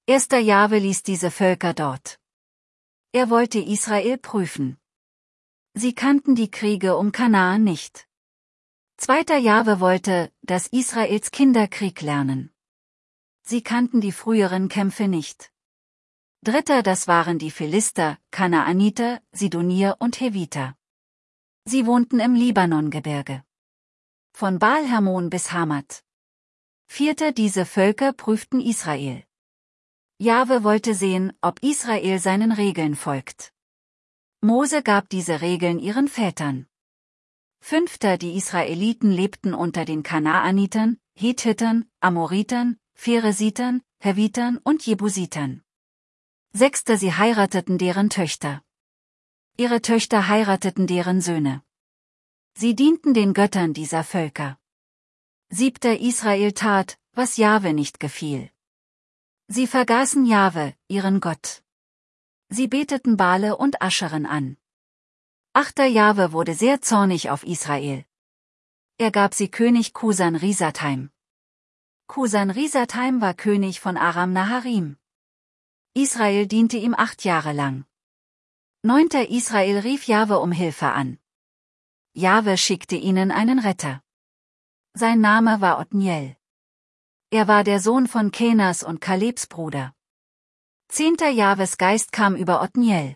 Erster Jahwe ließ diese Völker dort. Er wollte Israel prüfen. Sie kannten die Kriege um Kanaan nicht. Zweiter Jahwe wollte, dass Israels Kinder Krieg lernen. Sie kannten die früheren Kämpfe nicht. Dritter, das waren die Philister, Kanaaniter, Sidonier und Heviter. Sie wohnten im Libanongebirge. Von Baal-Hermon bis Hamat. Vierter, diese Völker prüften Israel. Jahwe wollte sehen, ob Israel seinen Regeln folgt. Mose gab diese Regeln ihren Vätern. Fünfter, die Israeliten lebten unter den Kanaanitern, Hethitern, Amoritern, Pheresitern, Hevitern und Jebusitern. Sechster, sie heirateten deren Töchter. Ihre Töchter heirateten deren Söhne. Sie dienten den Göttern dieser Völker. Siebter, Israel tat, was Jahwe nicht gefiel. Sie vergaßen Jahwe, ihren Gott. Sie beteten Bale und Ascheren an. Achter, Jahwe wurde sehr zornig auf Israel. Er gab sie König Kusan-Risathaim. Kusan-Risathaim war König von Aram-Naharim. Israel diente ihm 8 Jahre lang. Neunter, Israel rief Jahwe um Hilfe an. Jahwe schickte ihnen einen Retter. Sein Name war Otniel. Er war der Sohn von Kenas und Kalebs Bruder. 10. Jahwes Geist kam über Otniel.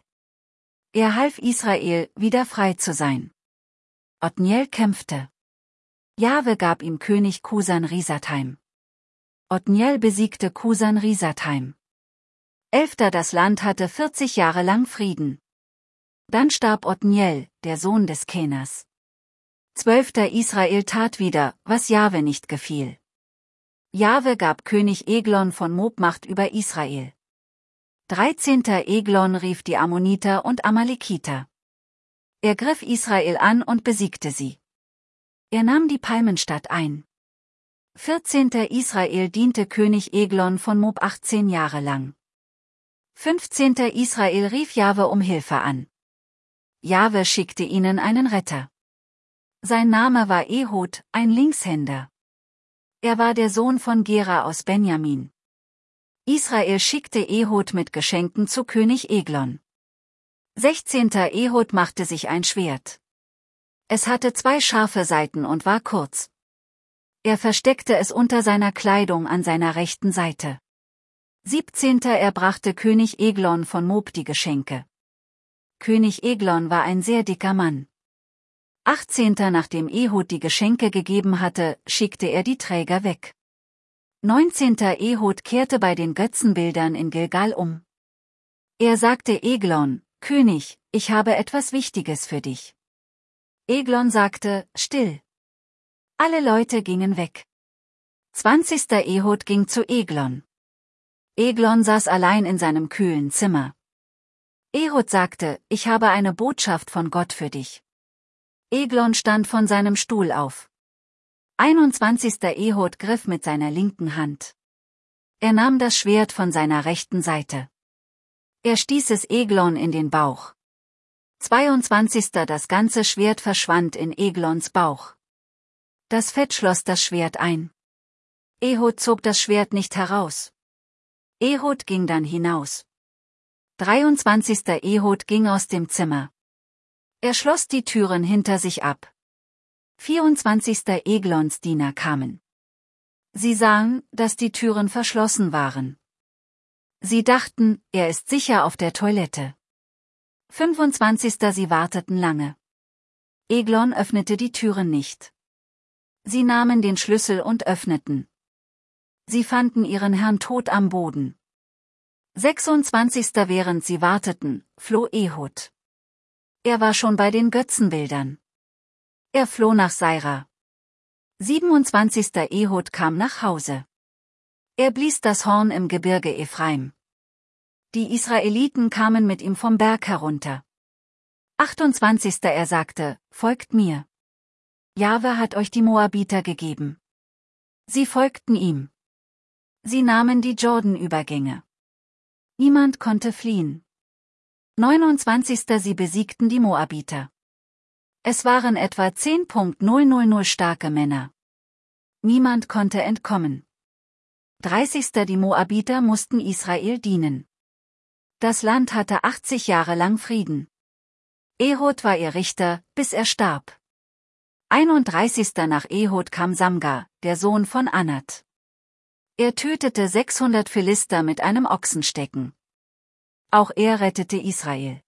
Er half Israel, wieder frei zu sein. Otniel kämpfte. Jahwe gab ihm König Kusan-Risathaim. Otniel besiegte Kusan-Risathaim. 11. Das Land hatte 40 Jahre lang Frieden. Dann starb Otniel, der Sohn des Kenas. 12. Israel tat wieder, was Jahwe nicht gefiel. Jahwe gab König Eglon von Moab Macht über Israel. 13. Eglon rief die Ammoniter und Amalekiter. Er griff Israel an und besiegte sie. Er nahm die Palmenstadt ein. 14. Israel diente König Eglon von Moab 18 Jahre lang. 15. Israel rief Jahwe um Hilfe an. Jahwe schickte ihnen einen Retter. Sein Name war Ehud, ein Linkshänder. Er war der Sohn von Gera aus Benjamin. Israel schickte Ehud mit Geschenken zu König Eglon. 16. Ehud machte sich ein Schwert. Es hatte 2 scharfe Seiten und war kurz. Er versteckte es unter seiner Kleidung an seiner rechten Seite. 17. Er brachte König Eglon von Moab die Geschenke. König Eglon war ein sehr dicker Mann. 18. Nachdem Ehud die Geschenke gegeben hatte, schickte er die Träger weg. 19. Ehud kehrte bei den Götzenbildern in Gilgal um. Er sagte Eglon: König, ich habe etwas Wichtiges für dich. Eglon sagte: Still. Alle Leute gingen weg. 20. Ehud ging zu Eglon. Eglon saß allein in seinem kühlen Zimmer. Ehud sagte: Ich habe eine Botschaft von Gott für dich. Eglon stand von seinem Stuhl auf. 21. Ehud griff mit seiner linken Hand. Er nahm das Schwert von seiner rechten Seite. Er stieß es Eglon in den Bauch. 22. Das ganze Schwert verschwand in Eglons Bauch. Das Fett schloss das Schwert ein. Ehud zog das Schwert nicht heraus. Ehud ging dann hinaus. 23. Ehud ging aus dem Zimmer. Er schloss die Türen hinter sich ab. 24. Eglons Diener kamen. Sie sahen, dass die Türen verschlossen waren. Sie dachten, er ist sicher auf der Toilette. 25. Sie warteten lange. Eglon öffnete die Türen nicht. Sie nahmen den Schlüssel und öffneten. Sie fanden ihren Herrn tot am Boden. 26. Während sie warteten, floh Ehud. Er war schon bei den Götzenbildern. Er floh nach Seira. 27. Ehud kam nach Hause. Er blies das Horn im Gebirge Ephraim. Die Israeliten kamen mit ihm vom Berg herunter. 28. Er sagte: Folgt mir. Jahwe hat euch die Moabiter gegeben. Sie folgten ihm. Sie nahmen die Jordanübergänge. Niemand konnte fliehen. 29. Sie besiegten die Moabiter. Es waren etwa 10.000 starke Männer. Niemand konnte entkommen. 30. Die Moabiter mussten Israel dienen. Das Land hatte 80 Jahre lang Frieden. Ehud war ihr Richter, bis er starb. 31. Nach Ehud kam Samgar, der Sohn von Anat. Er tötete 600 Philister mit einem Ochsenstecken. Auch er rettete Israel.